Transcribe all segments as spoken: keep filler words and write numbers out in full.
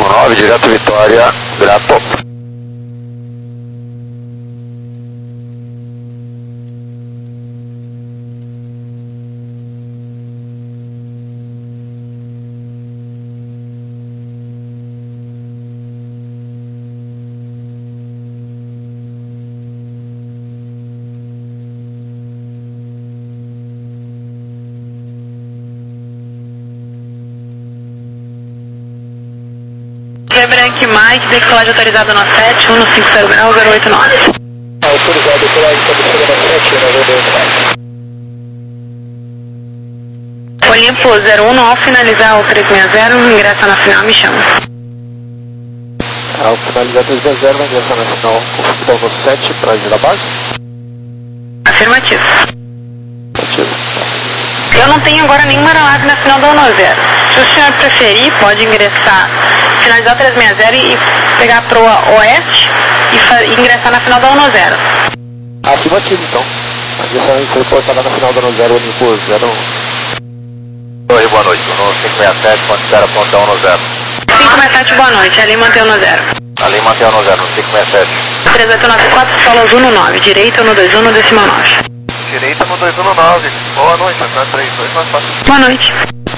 nove, direto Vitória, grato. Branque Mike, decolagem autorizado no sete, um cinco zero grau, zero oito nove. Autorizado, decolagem autorizado no sete, nove oito nove. Olimpo zero um nove, finalizar o três seis zero, ingressa na final, me chama. Ao finalizar três seis zero, vai ingressar na final, confirmou no sete, para agir da base? Afirmativo. Afirmativo. Eu não tenho agora nenhuma aeronave na final da um nove zero. Se o senhor preferir, pode ingressar, finalizar o três seis zero e pegar a proa oeste e, e ingressar na final da um nove zero. Afirmativo, então. A foi reportada na final da um nove zero, Olimpo zero um. Oi, boa noite. No cinco seis sete, ponto zero, ponto um nove zero. cinco seis sete, boa noite. Ali mantém o um nove zero. Ali mantém o um nove zero, no cinco seis sete. três oito nove quatro, solos um nove, direita um dois um no decimal nove. Direita no dois um nove. Boa noite, até três dois nove quatro. Boa noite.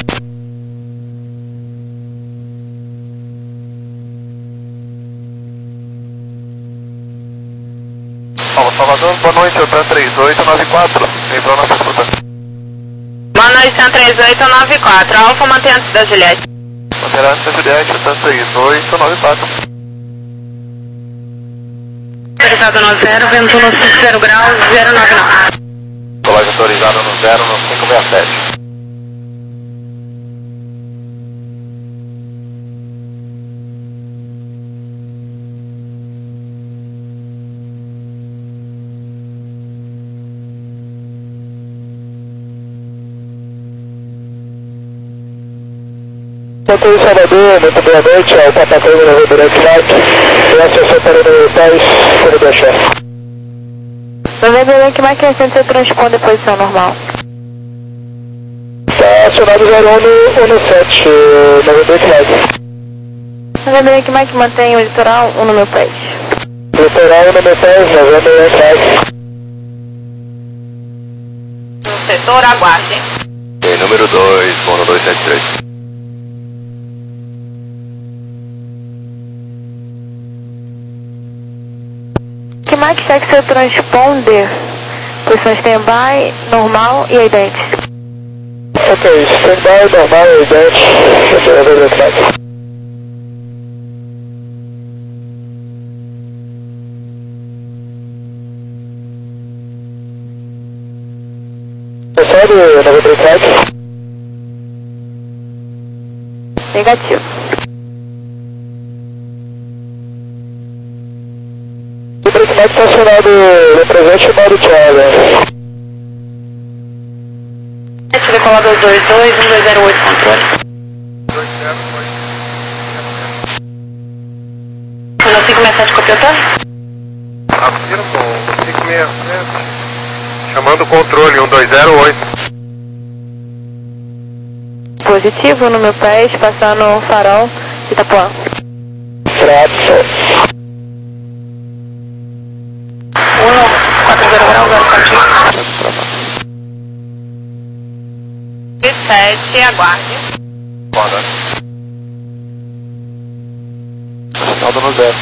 Paulo Salvador, boa noite, Otan três oito nove quatro. Lembrou nossa escuta. Boa noite, Otan três oito nove quatro. Alfa mantém antes da Juliette. Manterá antes da Juliette, Otan três oito nove quatro. Autorizado no zero, vento no cinco zero grau, zero nove nove. Colagem autorizada no zero, no cinco seis sete. Santos Salvador, muito boa noite, é o Papacoino no Roberto Mike, e a assessor para o Tais, como deixar. Novembro Mike, é centro de transponder posição normal. Está acionado zero um no, no sete, Novembro Mike. Novembro Mike, mantém o litoral um no meu país. Litoral um no meu país, Novembro Mike. No setor, aguarde. E número dois, Mono dois sete três. Que mais que segue seu transponder? Posição stand-by, normal e ident. Ok, stand-by, normal e ident. Recebe, noventa e sete. Negativo. O Breakback está acionado no presente e modo Thiago. Decolador dois dois, um dois zero oito, controle. No cinco seis sete, copiou tá? Afirmo, cinco seis sete. Chamando o controle, um dois zero oito. Positivo no meu pé, passando o farol de Itapuã. Trato. um quatro zero grau, zero quatro. sete, aguarde. Foda. Sinal no zero.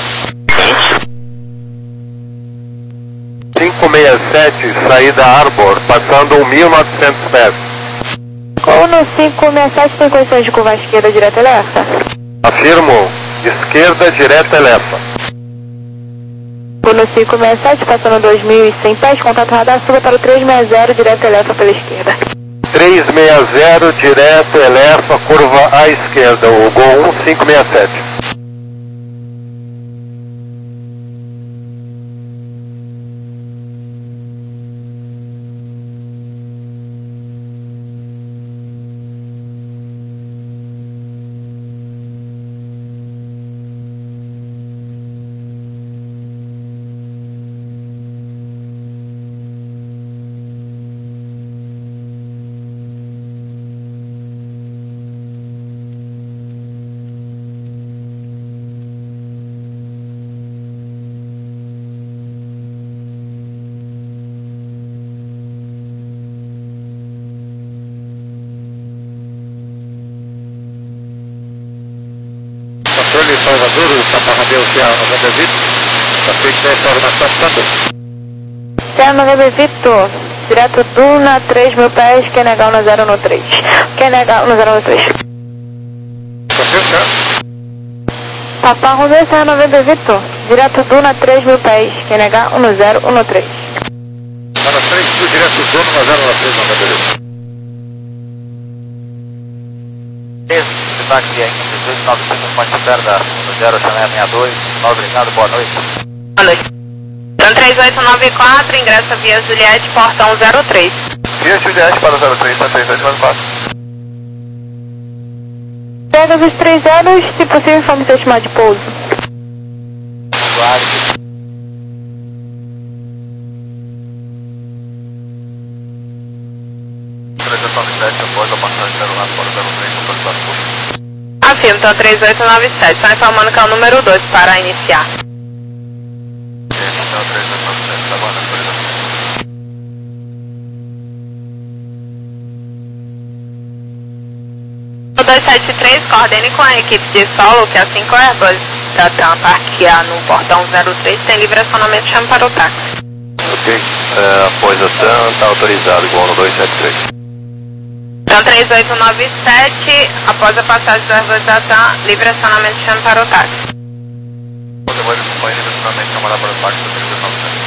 cinco seis sete, saída Arbor, passando mil e novecentos pés. Ou no cinco seis sete tem condições de curva à esquerda direta alerta? Afirmo, esquerda direta eleva. Ou no cinco seis sete, passando dois mil e cem pés, contato radar, suba para o três seis zero, direta eleva pela esquerda. três seis zero, direto eleva, curva à esquerda, o Gol um cinco seis sete. atender o C A noventa Vitor. Tá feito dez horas na estação. C A noventa Vitor, direto Duna, três mil pés, Q N H um zero um três. Q N H um zero um três. Tá feito, cara? Papa Romeo, C A noventa Vitor, direto Duna, três mil pés, Q N H um zero um três. Tá na três mil, direto Duna, um zero um três, noventa Vitor. Táxi aí, dezoito nove cinco, ponte perto da zero oito sessenta e dois. Obrigado, boa noite. Boa noite. Então três oito nove quatro, ingresso via Juliette, portão zero três. Via Juliette para o zero três, tá três oito nove quatro. Pega os três zeros, se possível, informe seu estimado de pouso. Claro. três oito nove sete, após a passagem zero nove para o zero três, para o zero quatro. Afirmo, então três oito nove sete, só informando que é o número dois para iniciar. Então três oito nove sete, tá bom, atualização. dois sete três, coordene com a equipe de solo que a cinco Airbus da TAM parquear no portão zero três, tem livre acionamento, chame para o táxi. Ok, uh, após a TAM, está autorizado, igual no dois sete três. Então três oito nove sete, após a passagem do Airbus da TAM, livre acionamento, chame para o táxi. Você vai acompanhar livre acionamento, chamar para o táxi do três oito nove sete.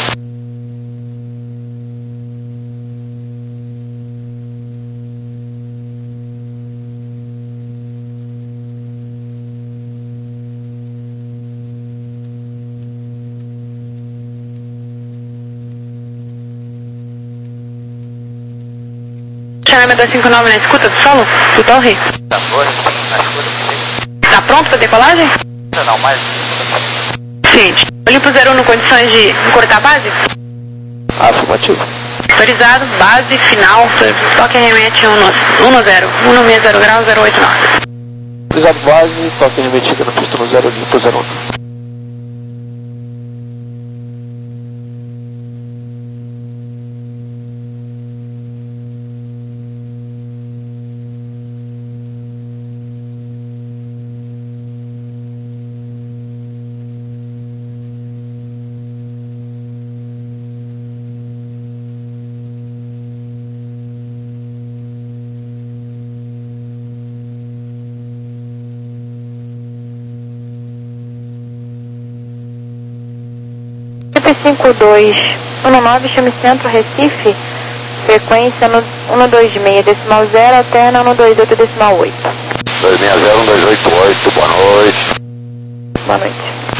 Chamamento da cinco nove na escuta do solo, do Torre. Tá boa, na escuta. Tá pronto para decolagem? Não, mais. Seguinte, Olimpo zero um, condições de encurtar a base? Afirmativo. Autorizado, base, final, toque remete um zero, um seis zero grau, zero oito nove. Autorizado base, toque remetida no pista no zero limpo zero um. cinco dois um nove, chame Centro Recife, frequência no um dois seis decimal zero, alterna um dois oito decimal oito. dois seis zero, um dois oito oito, boa noite. Boa noite.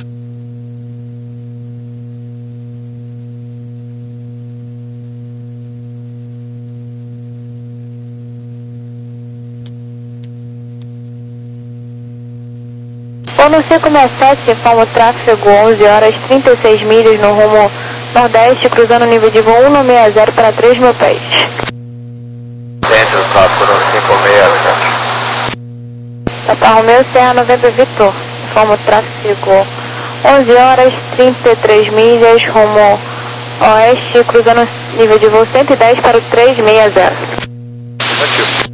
O no cinco seis sete, informa o tráfego onze horas trinta e seis milhas no rumo nordeste, cruzando o nível de voo cento e sessenta para três mil pés. Centro, tráfego no cinco seis sete. Papa Romeo, C A noventa Vitor, informa o tráfego onze horas trinta e três milhas, rumo oeste, cruzando o nível de voo cento e dez para o três seis zero. Afirmativo.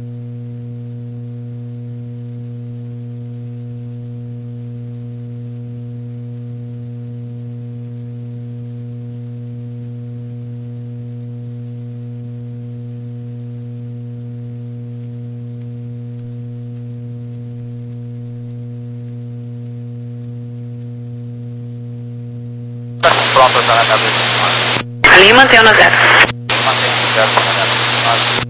Pronto, tá na cabeça. Ali mantém o no zero. Mantém o zero, tá na cabeça.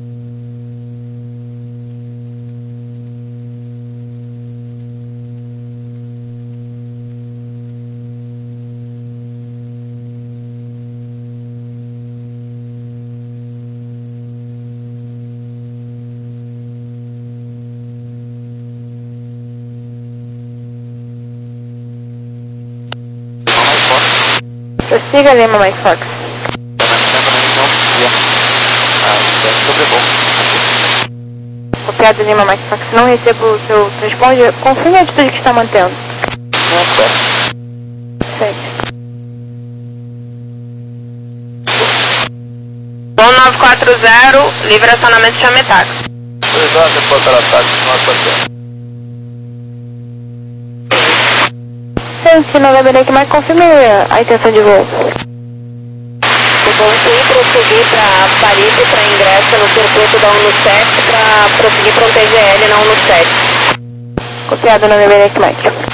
Prossiga, Lima Mike Fox. Copiado, Lima Mike Fox. Não recebo o seu responde. Confirme a atitude que está mantendo. Sei. um nove quatro zero, livre acionamento, chame táxi. Exato, depois para táxi, nós passamos. Yankee November Yankee Mike, confirme a intenção de voo. Vamos prosseguir para Paris e para ingresso no circuito da ONU sete para prosseguir para o T G L na ONU sete. Copiado November Yankee Mike.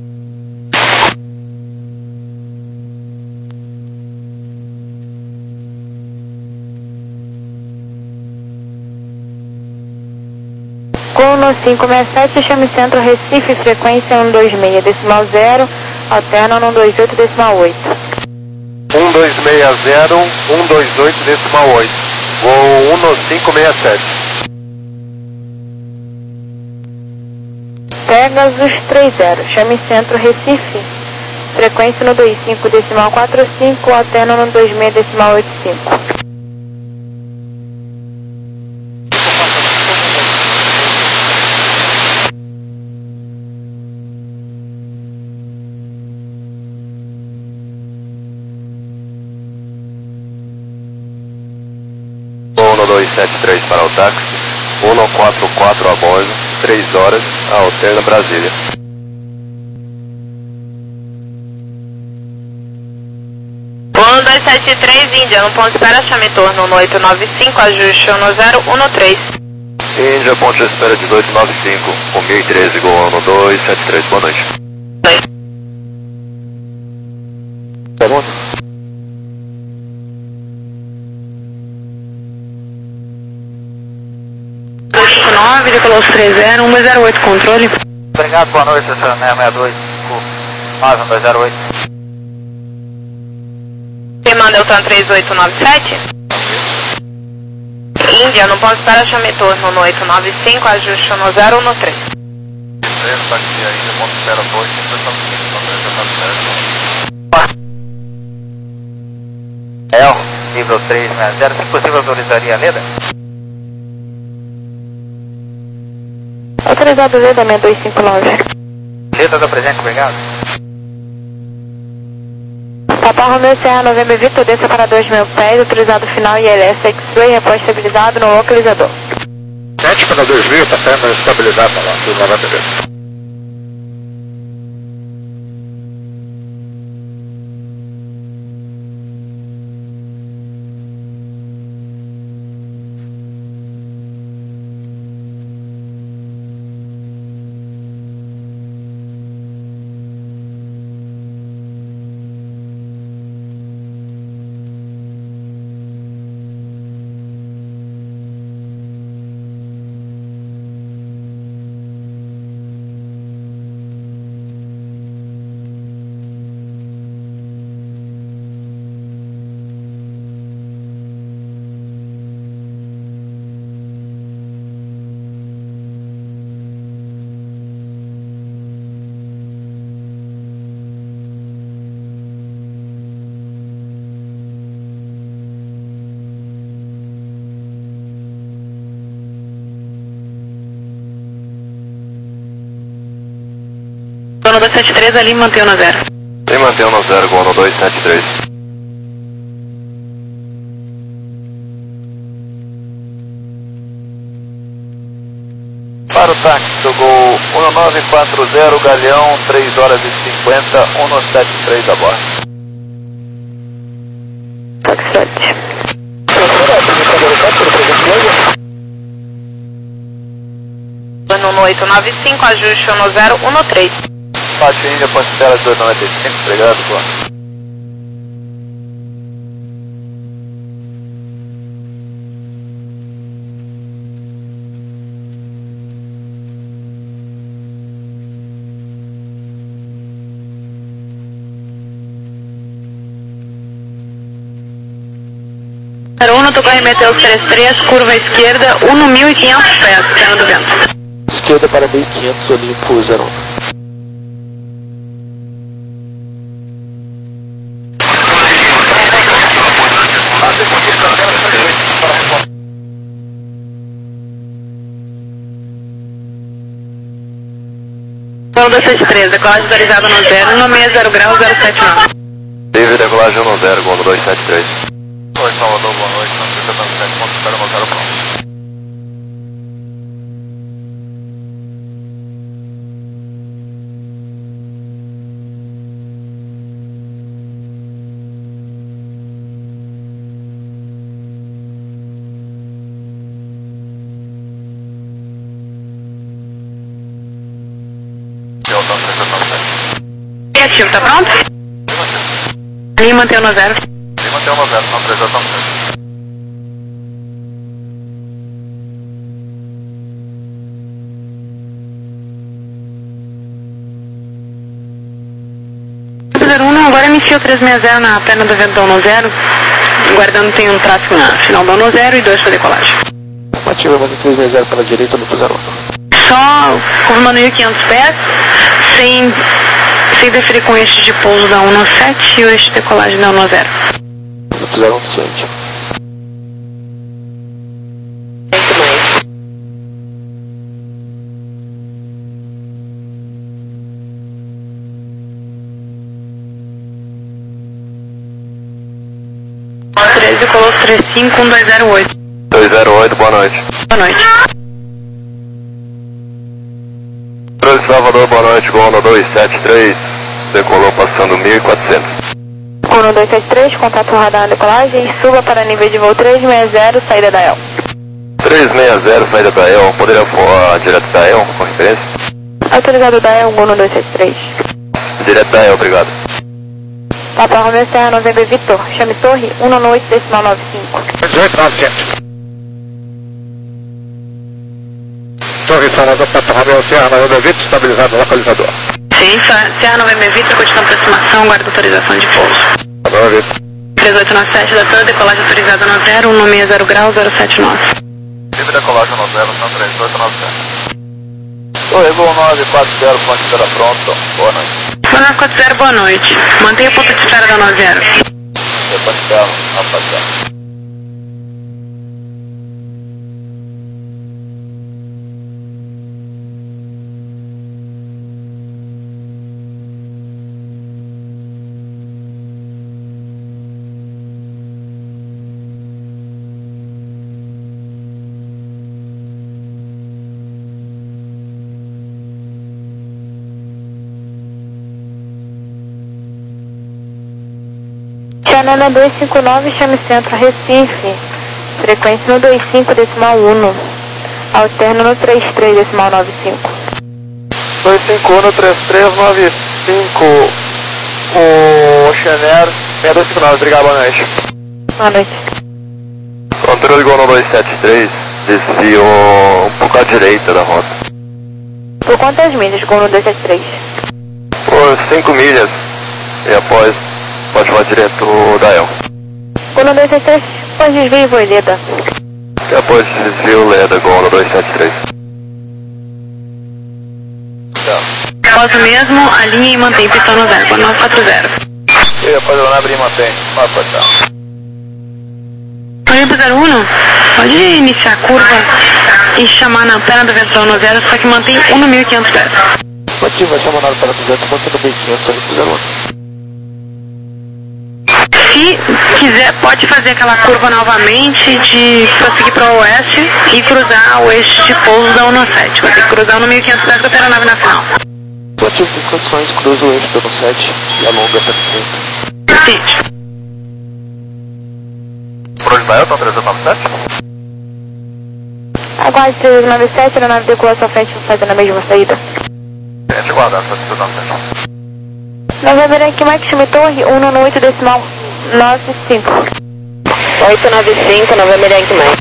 Cono cinco seis sete, chame centro Recife, frequência um dois seis, decimal zero, alterna um dois oito, decimal oito. um dois seis zero, um dois oito, decimal oito. Voo um cinco seis sete. Pegasus três zero, chame centro Recife, frequência no dois cinco, decimal quatro cinco, alterna no dois seis, decimal oito cinco. um dois sete três para o táxi, um quatro quatro a bordo, três horas, alterna Brasília. um dois sete três, Índia, no ponto de espera, chame torno no oito nove cinco, ajuste no zero um três. Índia, ponto de espera de dois nove cinco, um mil e treze, Gol um dois sete três, boa noite. Pergunta? nove, decolou três zero, um dois zero oito, controle. Obrigado, boa noite, essa é seis seis dois, nove um dois zero oito. Firma Deltan três oito nove sete. Índia, no ponto de espera, chame torno no oito nove cinco, ajuste no zero um três. Tá aqui ainda, ponto de espera dois, El, nível três seis zero, se possível autorizaria a Leda? Autorizado Leda seis dois cinco nove. Leda do presente, obrigado. Papa Romeo Serra November Victor, desça para dois mil pés, autorizado final I L S X-Ray, repós estabilizado no localizador. sete para dois mil, está sendo estabilizado lá, tudo na beleza. Gol dois sete três ali, mantém no zero. E mantém no zero, Gol dois sete três. Para o táxi do Gol um nove quatro zero, Galeão, três horas e cinquenta, um sete três a bordo. Taxante. No oito nove cinco, ajuste no zero um três. Pátio Índia, ponte de tela dois noventa e cinco, obrigado, pô. Uno, tocou R M T três três, curva esquerda, um mil e quinhentos pés, perna do vento. Esquerda para mil e quinhentos, Olimpo zero um. Gol dois sete três, decolagem autorizada no zero, no seis zero grau, zero sete nove. Livre decolagem no zero, Gol dois sete três. Oi, Salvador, boa noite, não fica dando sete pontos, espera no zero pronto. Afirmativo, tá pronto? Linha mantém no zero. Linha mantém no zero, não três zero sete. zero um, agora inicia o três seis zero na perna do vento da um zero. Guardando tem um tráfego na final da um zero e dois para decolagem. Afirmativa, mantém três seis zero pela direita no zero um. Só confirmando mil e quinhentos pés, sem, sem interferir com o eixo de pouso da um sete e o eixo de decolagem da um zero. No zero um ciente. treze colou três cinco um dois zero oito. dois zero oito, boa noite. Boa noite. treze Salvador, boa noite, Gol dois sete três, decolou passando mil e quatrocentos. Gol dois sete três, contato radar na decolagem, suba para nível de voo três seis zero, saída da E L. três seis zero, saída da E L, poderia voar direto da E L, com referência? Autorizado da E L, Gol dois sete três. Direto da E L, obrigado. Papa Romeo Serra November Victor, chame torre um nove oito decimal nove cinco. dezoito nove sete. Torre Salvador, Papa Romeo Serra November Victor, estabilizado, localizador. Sim, Serra November Victor, condição de aproximação, guarda autorização de pouso. Agora, três oito nove sete da torre, decolagem autorizada no zero, um seis zero grau, zero sete nove. livre decolagem no zero, são três oito nove sete. Oi, Gol nove quatro zero, ponto de espera pronto, boa noite. nove quatro zero, boa noite. Mantenha o ponto de espera da nove zero. Depois de carro, rapaziada. Chanela dois cinco nove, chame centro Recife, frequência no vinte e cinco decimal um, alterno no trinta e três decimal noventa e cinco. dois cinco um, três três nove cinco, o Xener, seis dois cinco nove, obrigado, boa noite. Boa noite. Controle Gol dois sete três, desviou um pouco à direita da rota. Por quantas milhas, Gol dois sete três? Por cinco milhas, e após pode voar direto da E L. Gol dois sete três, pós desvio e voileta. E após desvio Leda, Gol dois sete três. Após o mesmo, alinha e mantém pistão no zero, nove quatro zero. E após eu abrir e mantém, vai pra cá. Oi, zero um, pode iniciar a curva e chamar na perna do vento no zero, só que mantém um no mil e quinhentos pés. Afirmativa, chamando para duzentos, mantendo bem quinhentos ali pro zero um. Se quiser, pode fazer aquela curva novamente de prosseguir para o oeste e cruzar o eixo de pouso da um sete. Vai ter que cruzar no mil e quinhentos pés para ter a nave na final. Afirmativa, em condições, cruza o eixo do sete e alonga até trinta. Sim. Por onde vai eu? Estão três nove sete? Aguarde três nove sete, a nave decola à sua frente, fazendo a mesma saída. Gente, guardar, só três nove sete. November Yankee Mike, chame torre um nove oito decimal nove cinco. oito nove cinco, November Yankee Mike.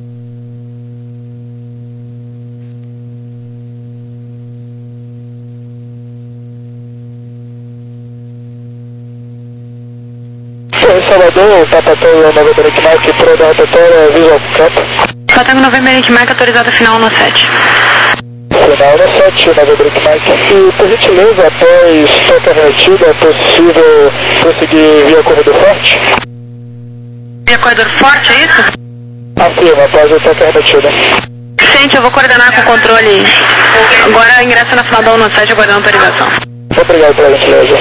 Salvador, Papa Torre, November Yankee Mike, pro da rotatória, visual campo. Patago November Yankee Mike, autorizado final no sete. Final no sete, November Yankee Mike. E, por gentileza, após toque invertida, é possível prosseguir via corredor forte? Via corredor forte, é isso? Afirma, após o toque invertida. Sente, eu vou coordenar com o controle. Agora ingressa na final da um sete, aguardando autorização. Obrigado pela gentileza.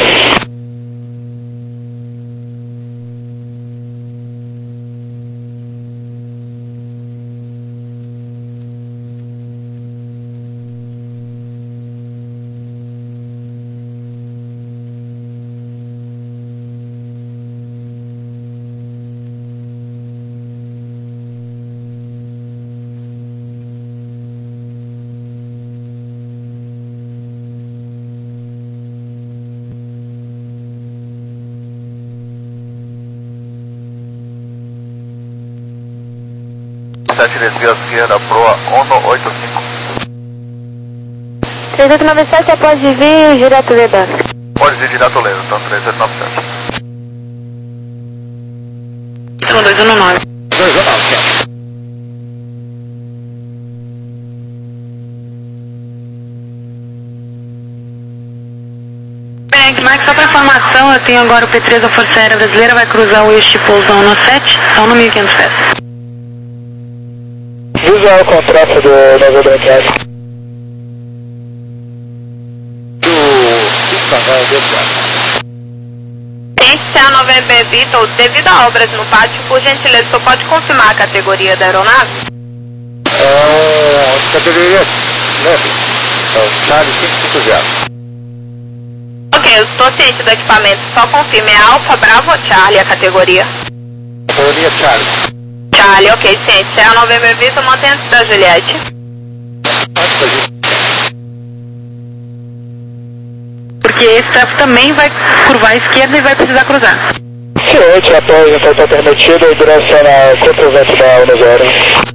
sete, desvio à esquerda, proa um oito cinco. três oito nove sete, após desvio, gira Toledo. Pode vir direto Toledo, então três oito nove sete. Então dois um nove. dois um nove sete. Mike, só para informação, eu tenho agora o P três da Força Aérea Brasileira, vai cruzar o eixo de pouso um sete, estão no mil e quinhentos pés. Visual o contrato do Nova Brancas. Ciência a November Beetle, devido a obras no pátio, por gentileza, só pode confirmar a categoria da aeronave? É, categoria leve, é o Charlie cinco cinco zero. Ok, eu estou ciente do equipamento, só confirme, é Alfa, Bravo ou Charlie a categoria? Categoria Charlie. Charlie, ok, ciente. Se é a November Beetle, mantenha-se da Juliette. Porque esse tráfego também vai curvar à esquerda e vai precisar cruzar. Ciente, após então está permitido a direção contra o vento da Uno Zero.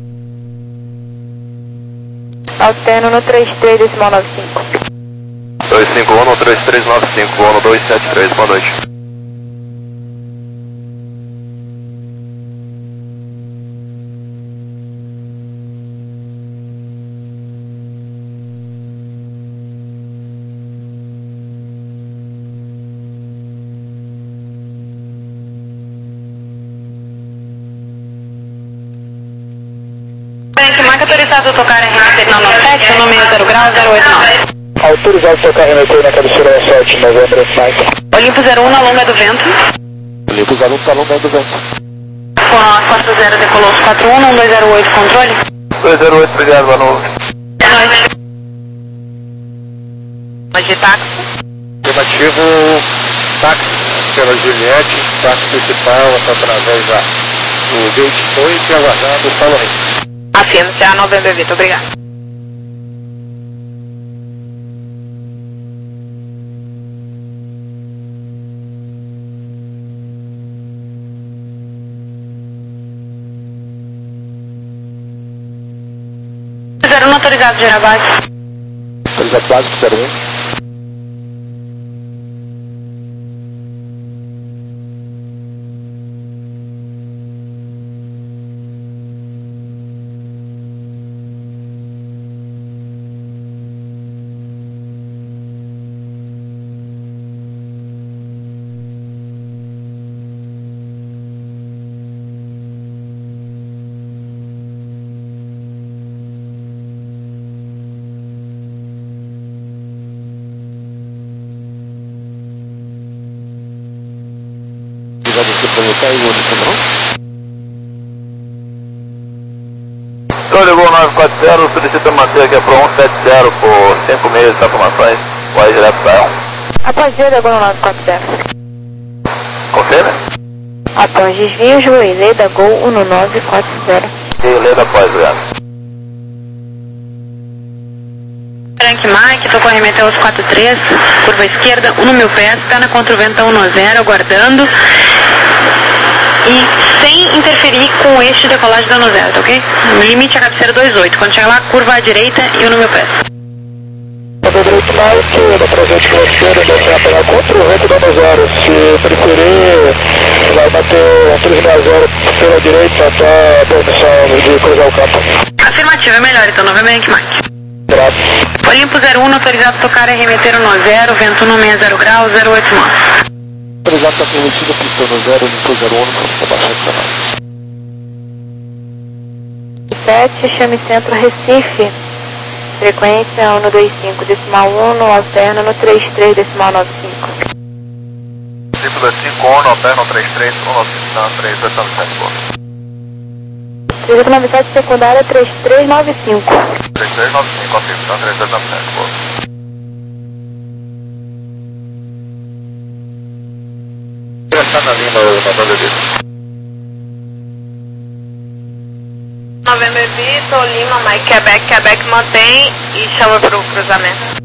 Alterno no três três decimal nove cinco. dois cinco um, três três nove cinco, um dois sete três, boa noite. Frank, marca autorizado a tocar em Renata nove sete, no meio zero grau, zero oito nove. Autorizado a tocar remeter na cabeceira sete, novembro, Mike. Olimpo zero um na longa do vento. Olimpo zero um está longa do vento. Foram a Costa Zero, decolou os quatro um, um dois zero oito, controle. dois zero oito, obrigado, boa noite. Boa noite. De táxi. Afirmativo, táxi pela Juliette, táxi principal, através da, do gate oito, aguardando o Paulo Henrique. Afirmo, se é a November Beetle, obrigado. zero um autorizado, gerar base. Autorizado básico, zero um. Então ligou nove quatro zero, solicita manter aqui para um sete zero por cinco meses de automações, vai direto para um. Após desvio, Gol nove quatro zero. Confirme? Após desvio, Joelê da Gol um nove quatro zero. E lê da pós, obrigado. Frank Mike, tocou remeter aos quatro três, curva esquerda, um no mil pés, perna contra o vento um zero, aguardando. E sem interferir com o eixo de decolagem da um zero, tá ok? Limite a cabeceira dois oito, quando chegar lá, curva à direita e um no mil pés. Nova direito Mike, da presente pela esquerda, deve apelar contra o vento da um zero. Se preferir, vai bater um três zero zero pela direita até a permissão de cruzar o campo. Afirmativo, é melhor então, novamente Mike. Graças. Olimpo zero um, autorizado a tocar e remeter um zero, vento um meia zero grau, zero oito nove. Autorizado está permitido, pistão no zero, Olimpo zero um, está baixando canal. sete, chame centro Recife. Frequência um dois cinco decimal um, alterno no três três decimal nove cinco. Tipo dois cinco um, alterno três três, um nove cinco, três oito nove sete, boa. três oito nove sete, secundária três três nove cinco. três três nove cinco, afirma, três oito nove sete, boa. Está na linha, November Beetle. November Beetle, Lima, Mike, Quebec, Quebec mantém e chama para o cruzamento.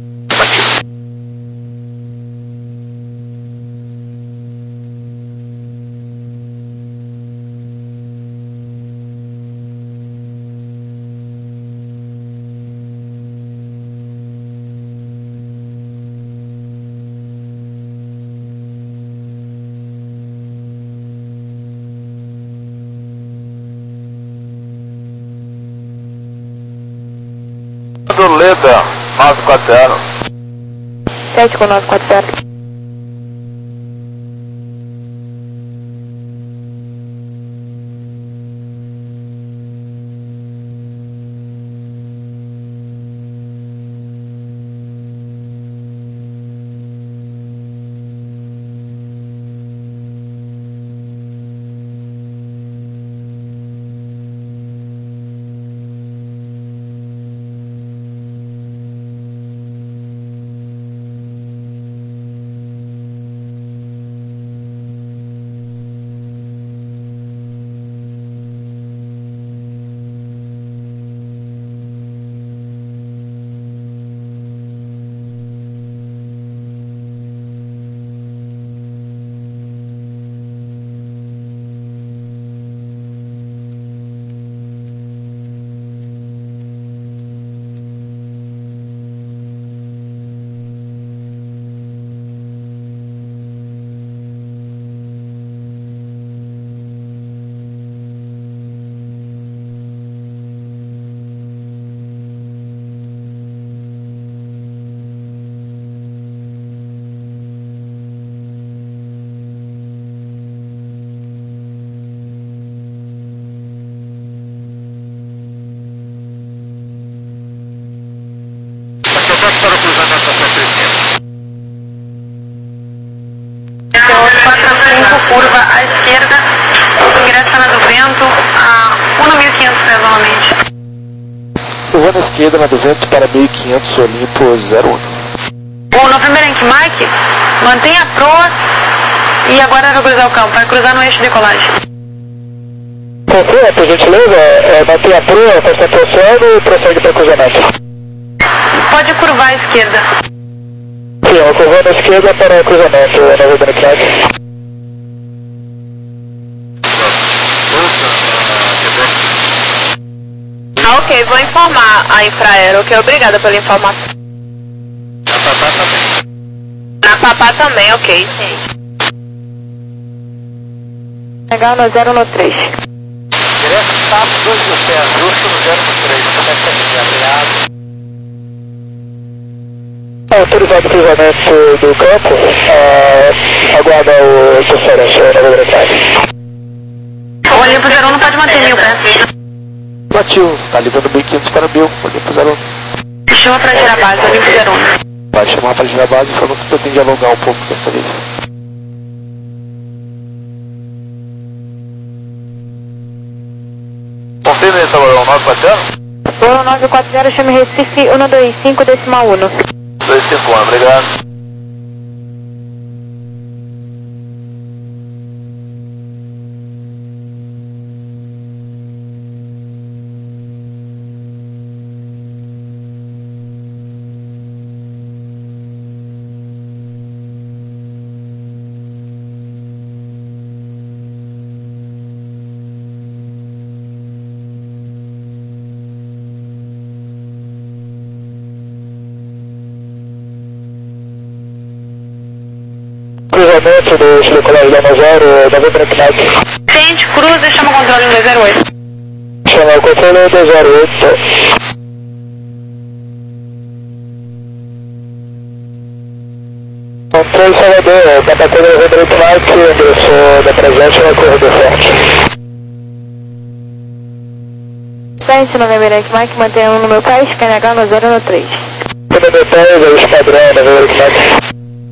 Leda, nove quatro zero. sete com nove quatro zero. Curva à esquerda, ingressa na do vento a um mil e quinhentos pés novamente. Curva na esquerda na duzentos para mil e quinhentos, Olimpo zero um. O November Yankee Mike, mantenha a proa e agora vai cruzar o campo, vai cruzar no eixo de decolagem. Confirma, por gentileza, é, mantenha a proa, presta atenção e prossegue para o cruzamento. Pode curvar à esquerda. Sim, uma curva na esquerda para o cruzamento, November Yankee Mike. Ah, ok, vou informar a Infraero, ok, obrigada pela informação. Na Papá também, ok, sim. Legal no zero no três. Direto, Tapo dois mil pés, justo no zero três, começa a obrigado. Autorizado o cruzamento do campo, uh, aguarda o interferência na velocidade. O Olimpo zero um não pode manter mil pés. Batido, tá levando mil e quinhentos para mil, Olimpo zero um. Chama para girar a base, Olimpo zero um. Vai chamar para girar a base, falando que pretende alongar um pouco dessa vez. Confirme aí, Taurão, nove quatro zero? Taurão nove quatro zero, chame Recife um dois cinco decimal um. dois cinco um, obrigado. Cruzamento do decolagem da Mazaro, November Yankee Mike. Tente, cruza e chama o controle no dois zero oito. Chama o controle no dois zero oito. Controle Salvador, tá batendo no November Yankee Mike, endereço da presente na corredor forte. Frente, November Yankee Mike, mantenha um no meu pé, K N H no zero no três. No meu pé, é o esquadrão, November Yankee Mike.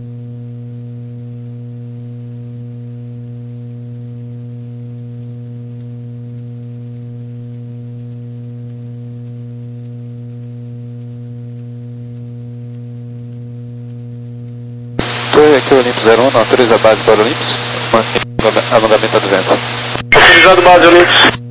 Aqui o Olimpo zero um, autoriza a base para o Olympus, alongamento a duzentos. Autorizado base Olympus.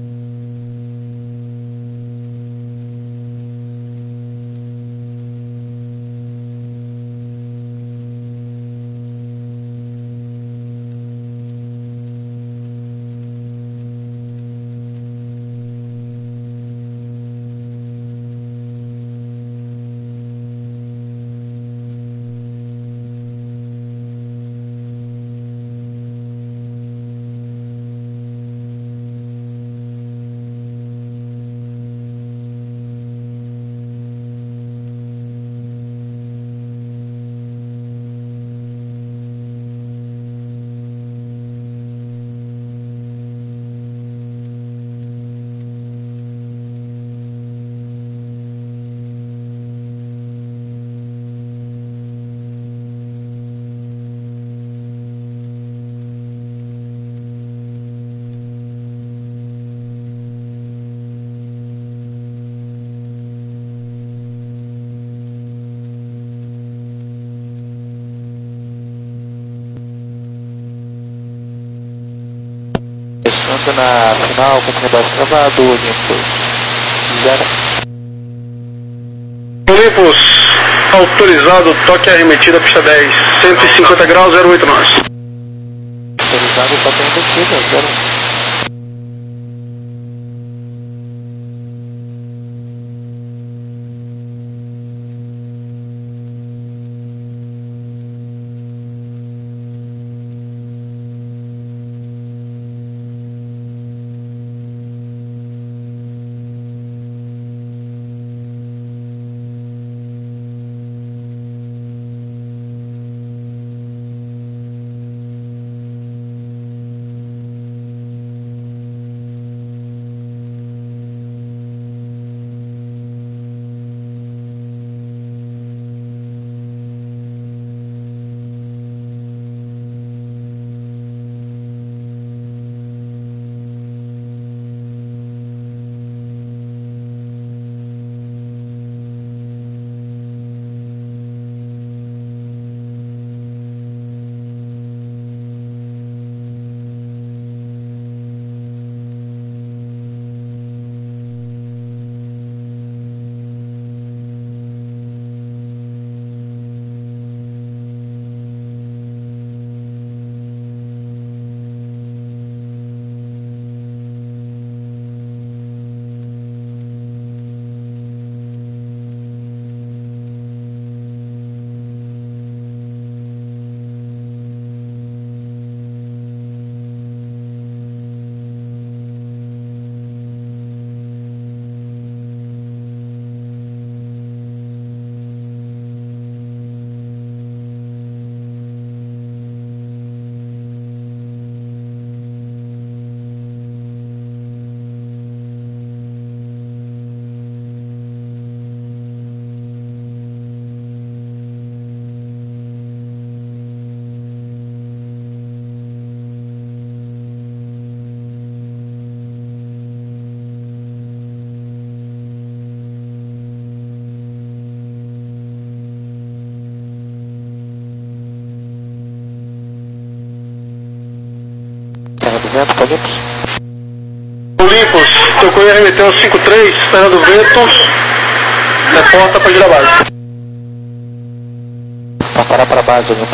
Deixando na final, com o embaixo travado, Olympus zero. Olympus, autorizado, toque arremetida, pista dez, cento e cinquenta graus, zero oito nós. Autorizado, toque arremetida, zero um. Olympus, tocou e arremeteu cinco três, Fernando Ventos, reporta para girar base. Para parar para a base, Olympus.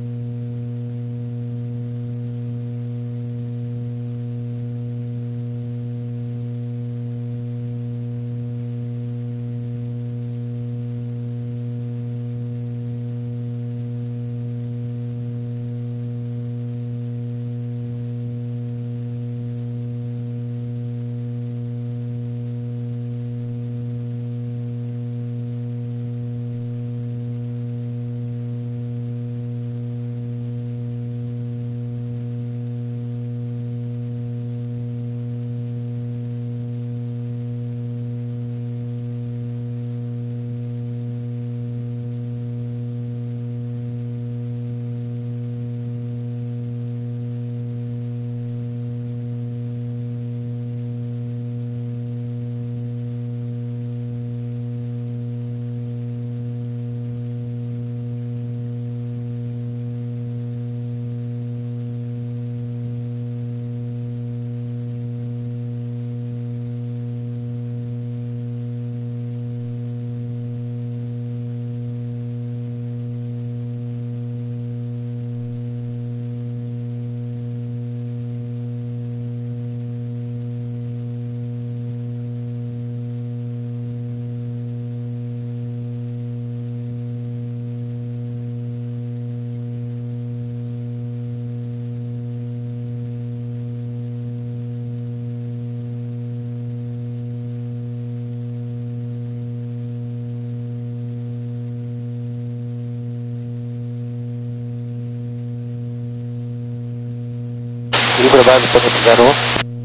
Livre base para zero um.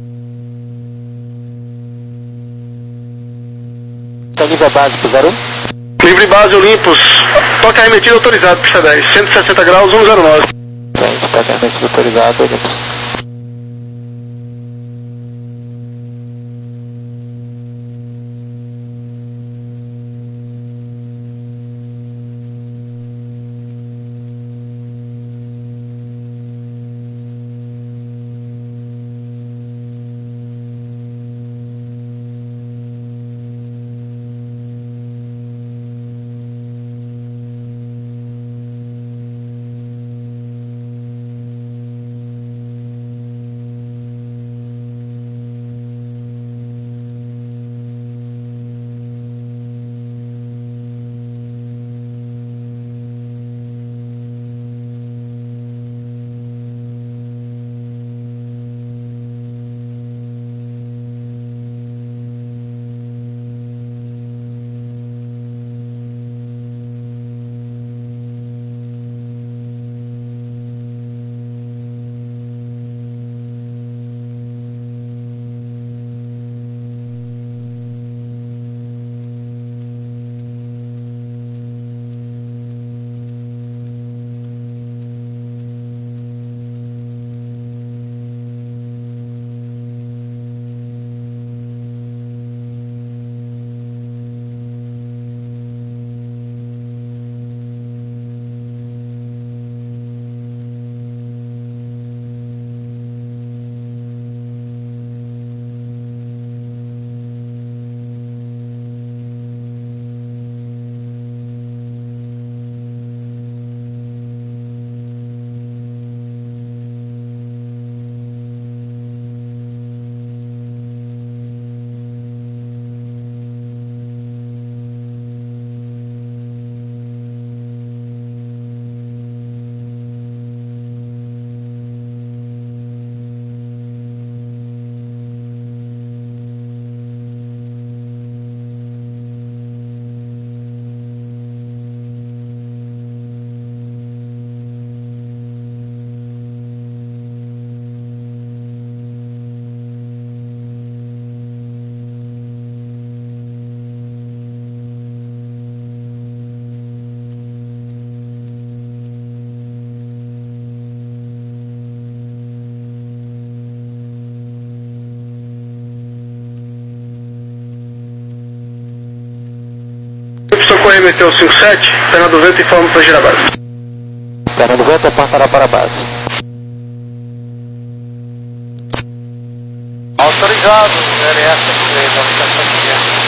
Está livre a base para zero um. Livre base Olympus, toque arremetido autorizado, pista dez, cento e sessenta graus, cento e nove. Frente, toque arremetido autorizado, Olympus. Meteor cinco sete, perna do vento, informa para girar base. Perna do vento, apontará para a base. Autorizado, L S três, novecentos.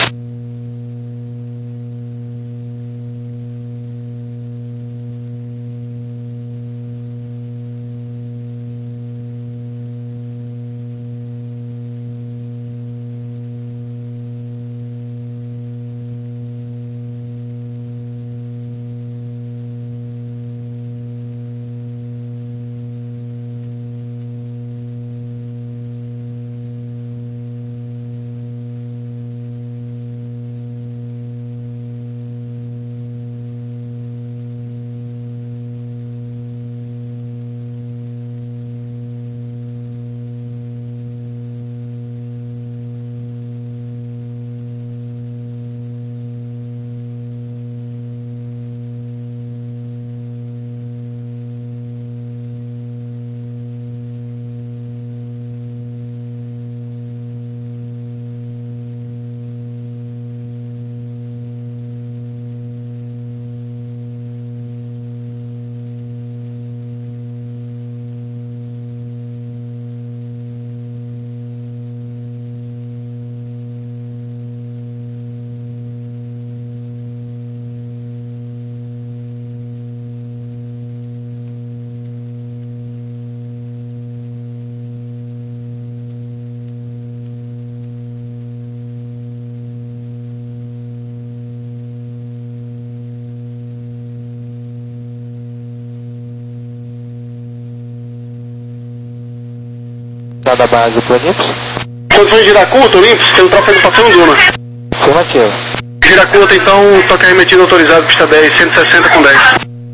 Da base pro Onips. Posição de girar curta, Onips, tem um tráfego passando Duna. Afirmativo. Girar curta, então, toque arremetido autorizado, pista dez, cento e sessenta com dez.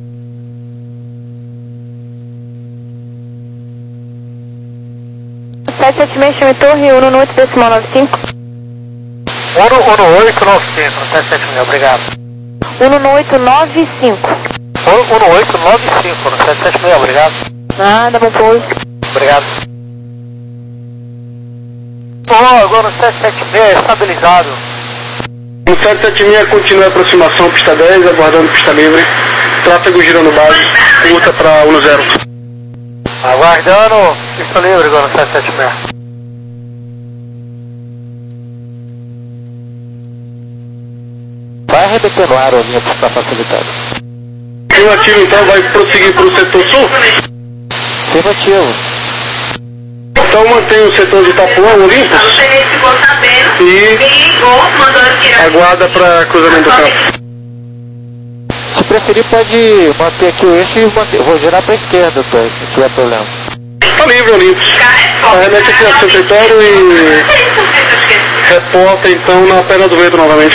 sete sete seis, chame torre, Uno oito decimal nove cinco. Uno oito nove cinco, sete sete seis, obrigado. Uno oito nove cinco. Uno oito nove cinco, sete sete seis, obrigado. Nada, bom pouso. Obrigado. Oh, agora o sete sete seis estabilizado. O sete sete seis continua a aproximação, pista dez, aguardando pista livre. Tráfego girando base, curta para Uno zero. Aguardando pista livre agora no sete sete seis. Vai arremeter no ar, Olinha, para facilitar. Afirmativo, então, vai prosseguir para o setor sul? Afirmativo. Então mantém o setor de Itapuã, Olympus, e aguarda para cruzamento do campo. Se preferir, pode manter aqui o eixo e manter. Vou girar para a esquerda, tá? Se tiver problema. Tá livre, Olympus. Arremete aqui no seu território e reporta então na perna do vento novamente.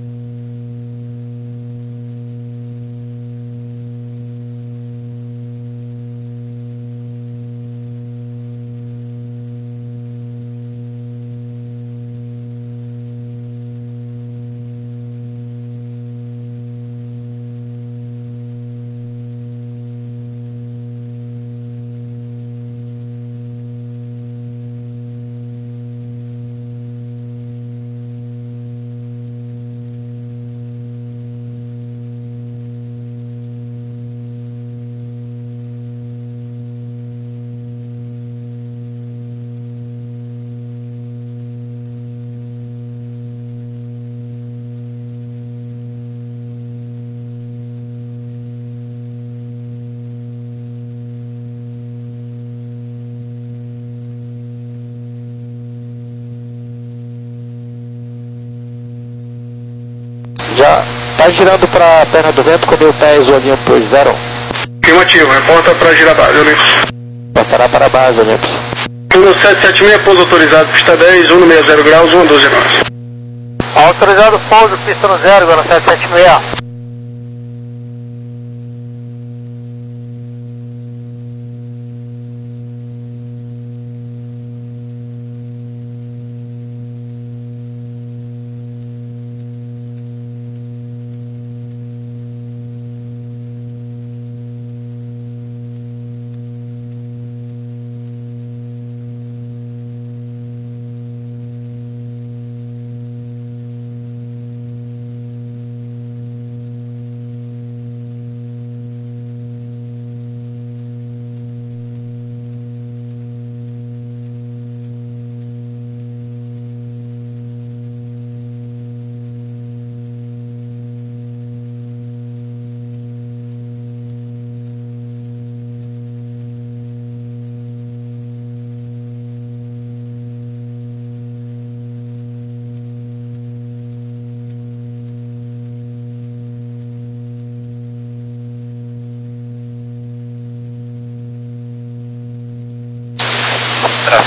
Já tá girando para a perna do vento com mil pés, Olympus zero. Afirmativo, reporta para girar base, Olympus. Passará para a base, Olympus. Uno sete sete seis, pouso autorizado, pista dez, Uno sessenta graus, um doze nós. Autorizado pouso, pista no zero, Uno sete sete seis.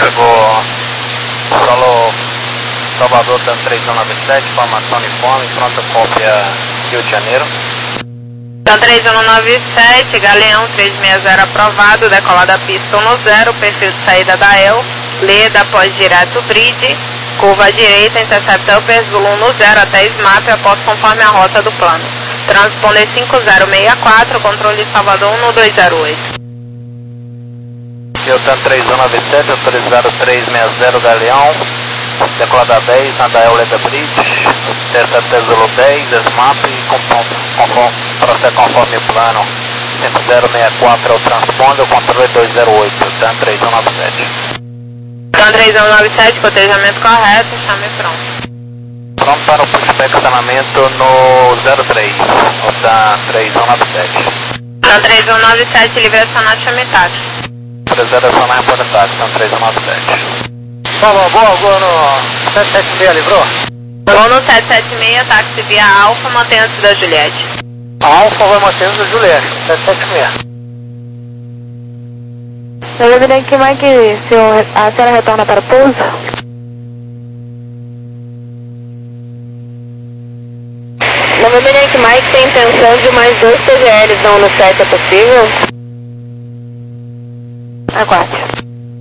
Tráfego solo Salvador TAM três um nove sete, formação uniforme, pronta cópia Rio de Janeiro. TAM três um nove sete, Galeão três seis zero aprovado, decolada pista um zero, perfil de saída da E L, Leda pós direto bridge, curva à direita, intercepta Upper Zulu um zero até S M A P, após conforme a rota do plano. Transponder cinco zero seis quatro, controle Salvador um dois zero oito. Eu TAM três um nove sete, autorizado três seis zero Galeão, decolada dez, anda E L Leda bridge, intercepta Zulu dez, S M A P, conforme, procede conforme o plano. cinco zero seis quatro é o transponder, controle dois zero oito, TAM três um nove sete. TAM três um nove sete, cotejamento correto, chame pronto. Pronto para o pushback estacionamento no zero três, o TAM três um nove sete. TAM três um nove sete, livre acionar, chame táxi. Precisar acionar em porta táxi, TAM três um nove sete. Vamos, boa, boa no sete sete seis, livrou? Vou no sete sete seis, táxi via Alfa, mantenha-se da Juliette. A Alfa vai mantendo da Juliette, sete sete seis. November Yankee Mike, senhor, a senhora retorna para o pouso? November Yankee Mike tem intenção de mais dois T G Ls não no sete, é possível? Aguarde.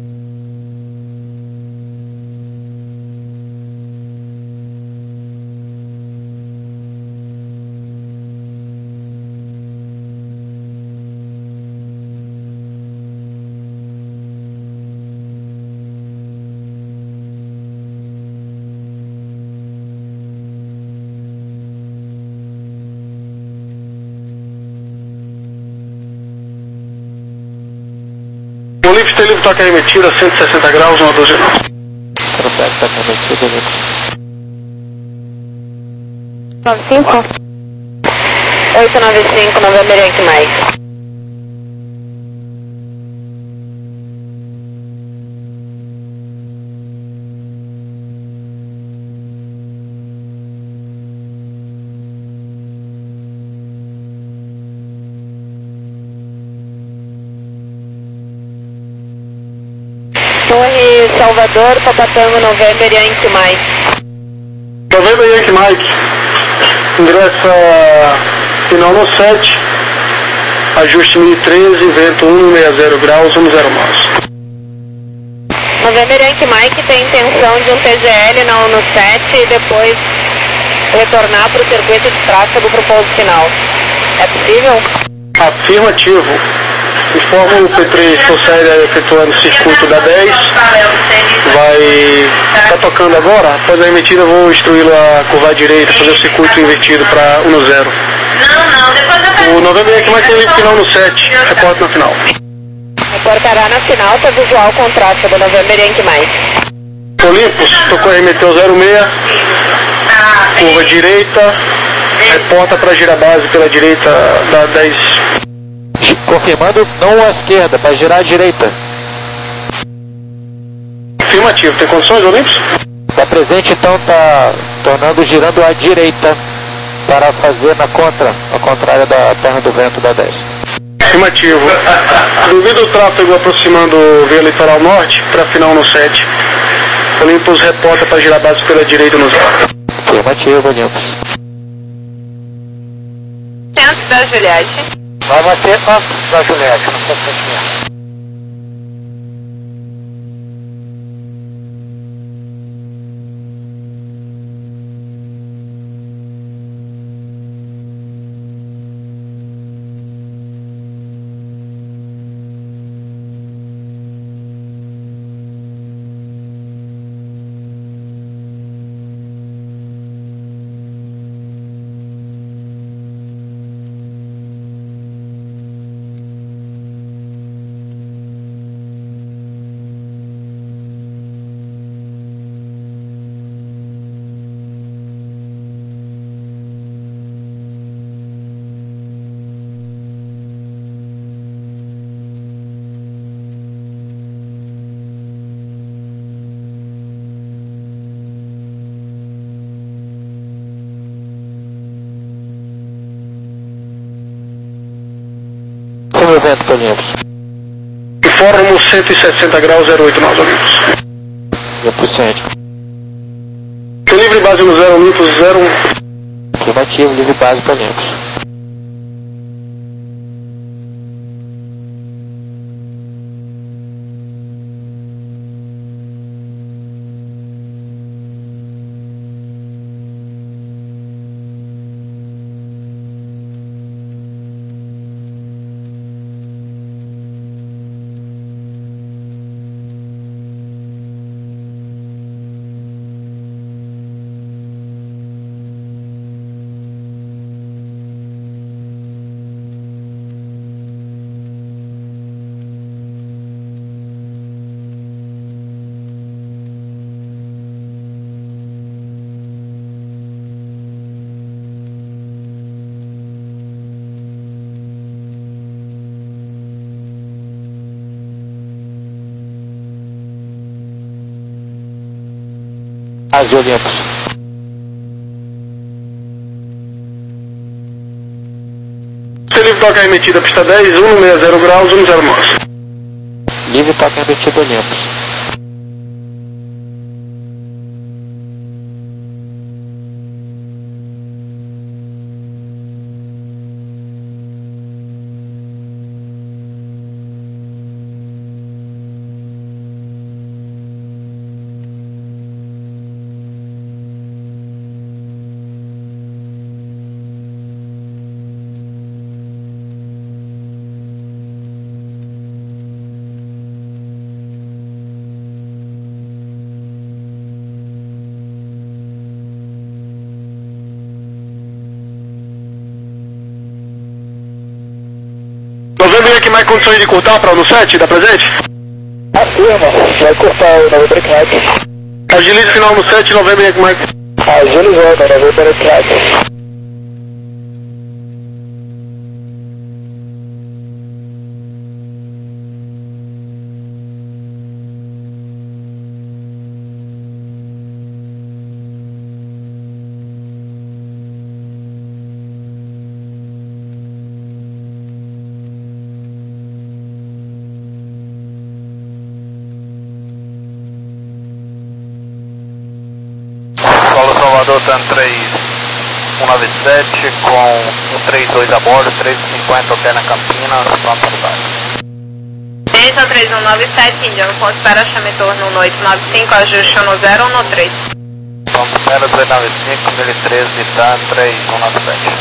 O Olympus tem livre toque remetido a cento e sessenta graus, uma doze nove. Processo toque remetido, nove cinco? oito nove cinco, November Yankee Mike. Torre Salvador, Papatango, November Yankee Mike. November Yankee Mike, ingressa final no sete, ajuste mil e treze, vento um seis zero graus, um zero nove. November Yankee Mike tem intenção de um T G L não no sete e depois retornar para o circuito de tráfego para o pouso final. É possível? Afirmativo. Informa o P três Força Aérea efetuando o circuito da dez. Vai estar tocando agora. Após a remetida, vou instruí-lo a curvar à direita, fazer o circuito invertido para um zero. Não, não, depois eu pego. O November Yankee Mike tem final no sete. Reporte na final. Reportará na final para visual com tráfego November Yankee Mike. Olympus, tocou remeteu zero seis. Curva direita. Reporta para girar base pela direita da dez. Confirmando, não à esquerda, para girar à direita. Afirmativo, tem condições, Olympus? Está presente, então está tornando, girando à direita para fazer na contra, ao contrário da perna do vento da dez. Afirmativo. Devido ao tráfego aproximando via litoral norte, para final no sete, Olympus reporta para girar base pela direita no zero. Afirmativo, Olympus. Centro da Juliette. Vai bater antes da Juliette, não pode ser. Informa Fórum cento e sessenta graus, zero oito nós Olympus. Depreciante. Livre base no zero Olympus, zero um. Afirmativo, livre base para Olympus. Base Olympus. Livre toca remetida, pista dez, cento e sessenta graus, um zero nós. Livre toca remetida Olympus. Novembro aqui mais condições de cortar para o no sete, dá presente? Afirma, vai cortar o Novembro Crack. Agilize final no sete, novembro aqui mais. Agilizou, Novembro Crack. Salvador Tan três um nove sete com um três dois a bordo, três cinquenta alterna Campinas, pronto para o Delta três um nove sete, Indiano, ponto espera, chame torno no oito nove cinco, ajuste no zero ou no três. Ponto espera dois nove cinco, mil e treze, Tan três um nove sete.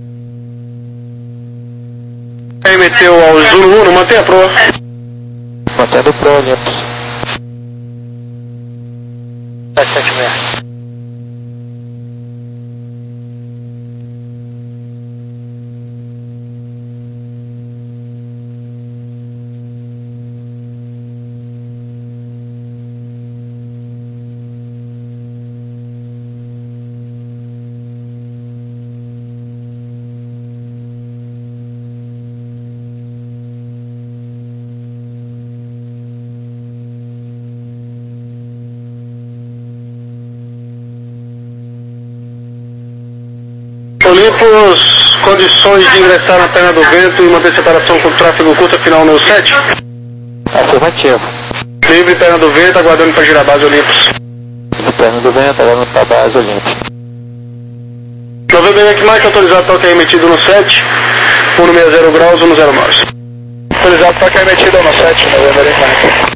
Remeteu ao Zulu um, mantém a proa. Mantendo o Pro Olympus. sete sete seis. Olympus, condições de ingressar na perna do vento e manter separação com o tráfego curto final no sete? Afirmativo. Livre perna do vento, aguardando para girar a base Olympus. Livre perna do vento, aguardando para a base Olympus. Novembro aqui mais autorizado toque emitido no sete, cento e sessenta graus, um zero nós. Autorizado toque emitido no sete, Novembro aqui.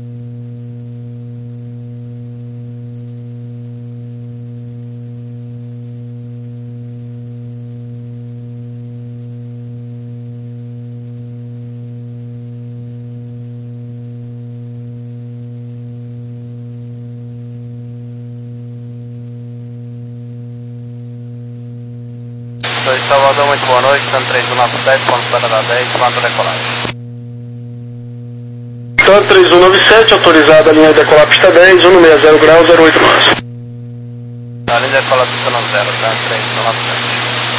Salvador, muito boa noite, Tan três um nove sete, ponto para dez, pronto decolagem. Tan três um nove sete, autorizada a linha de decolar pista dez, cento e sessenta graus, zero oito nós. A linha de decolar pista no zero, Tan três um nove sete.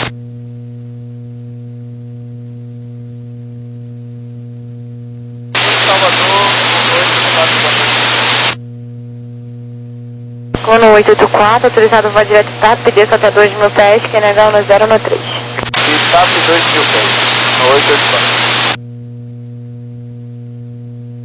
Cono oito oito quatro, autorizado voar direto T A P, desça até dois mil pés, que é negar no zero no três. E T A P dois mil pés, no oito oito quatro.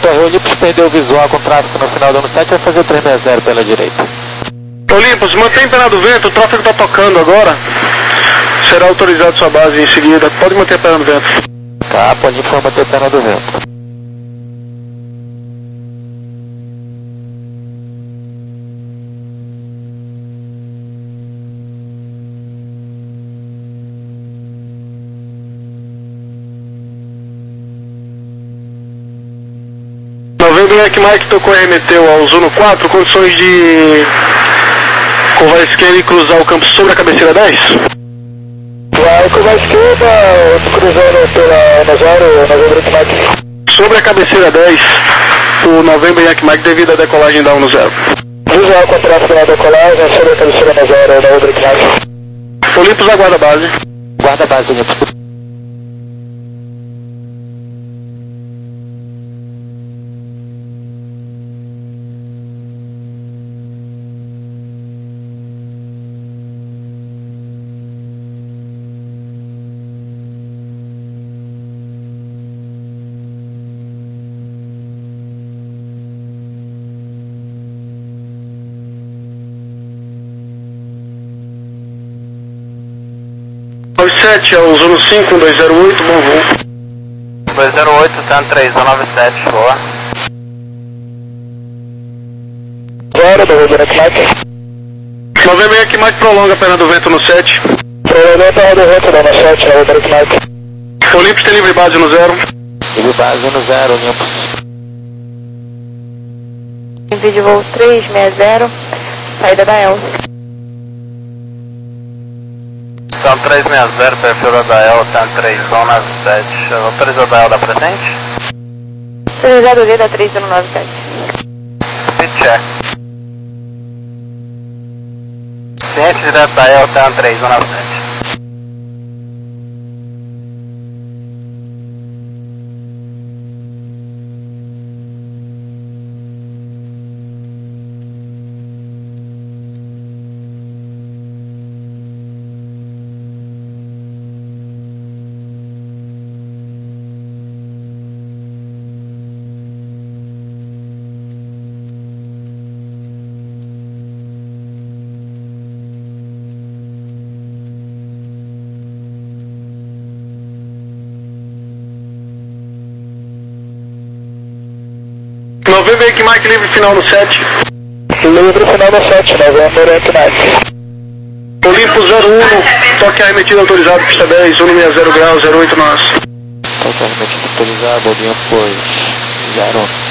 Torre Olympus perdeu o visual com tráfego no final do ano sete, vai fazer três sessenta pela direita. Olympus, mantém penado vento, o tráfego está tocando agora. Será autorizado sua base em seguida. Pode manter penado vento. Tá, pode manter penado vento. Novembro Yankee Mike tocou e remeteu ao Zuno quatro, condições de curva à esquerda e cruzar o campo sobre a cabeceira dez? Vai curva à esquerda, cruzando pela Nazaro, Novembro Yankee Mike. Sobre a cabeceira dez, o Novembro Yankee Mike devido à decolagem da um no zero. Visual com tráfego na decolagem, sobre a cabeceira Nazaro, Novembro Yankee Mike. Olympus aguarda a base. Guarda a base, Olympus. nove sete é o Zuno cinco, um dois zero oito, bom voo. dois zero oito, Tan três, nove sete, boa. Agora, Novembro Yankee Mike. Novembro Yankee Mike prolonga a perna do vento no sete. Prolonga a perna do vento no sete, Novembro Yankee Mike. Olympus tem livre base no zero. Livre base no zero, Olympus. Envio de voo três sessenta, saída da El. Tan três sessenta, perfil da El, Tan três, zona sete. Autorizado da El da presente? Autorizado D da três zero nove sete. Speed check. Ciente direto da El, Tan três, zona sete. Novembro Yankee Mike livre final no sete. Livre final no sete, Novembro Yankee Mike. Olympus zero um, toque arremetido autorizado, pista dez, um sessenta grau, zero oito nós. Toque arremetido autorizado, Olympus zero um.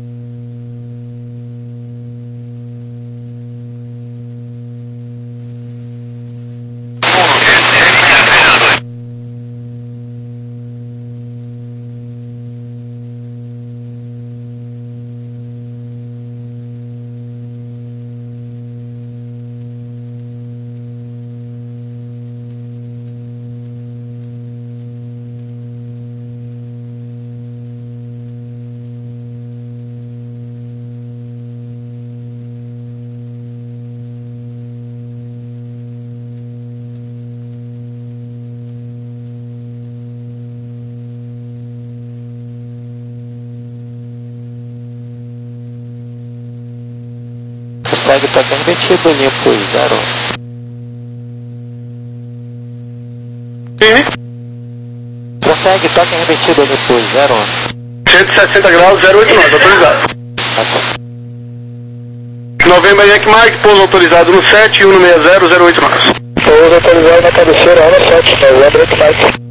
Segue toque arremetido, Olympus zero. Sim. Prossegue toque arremetido, Olympus zero. cento e sessenta graus, zero oito nós, autorizado. Novembro Yankee Mike, pouso autorizado no sete, um sessenta, zero oito nós. Pouso autorizado na cabeceira, no sete, Novembro Yankee Mike.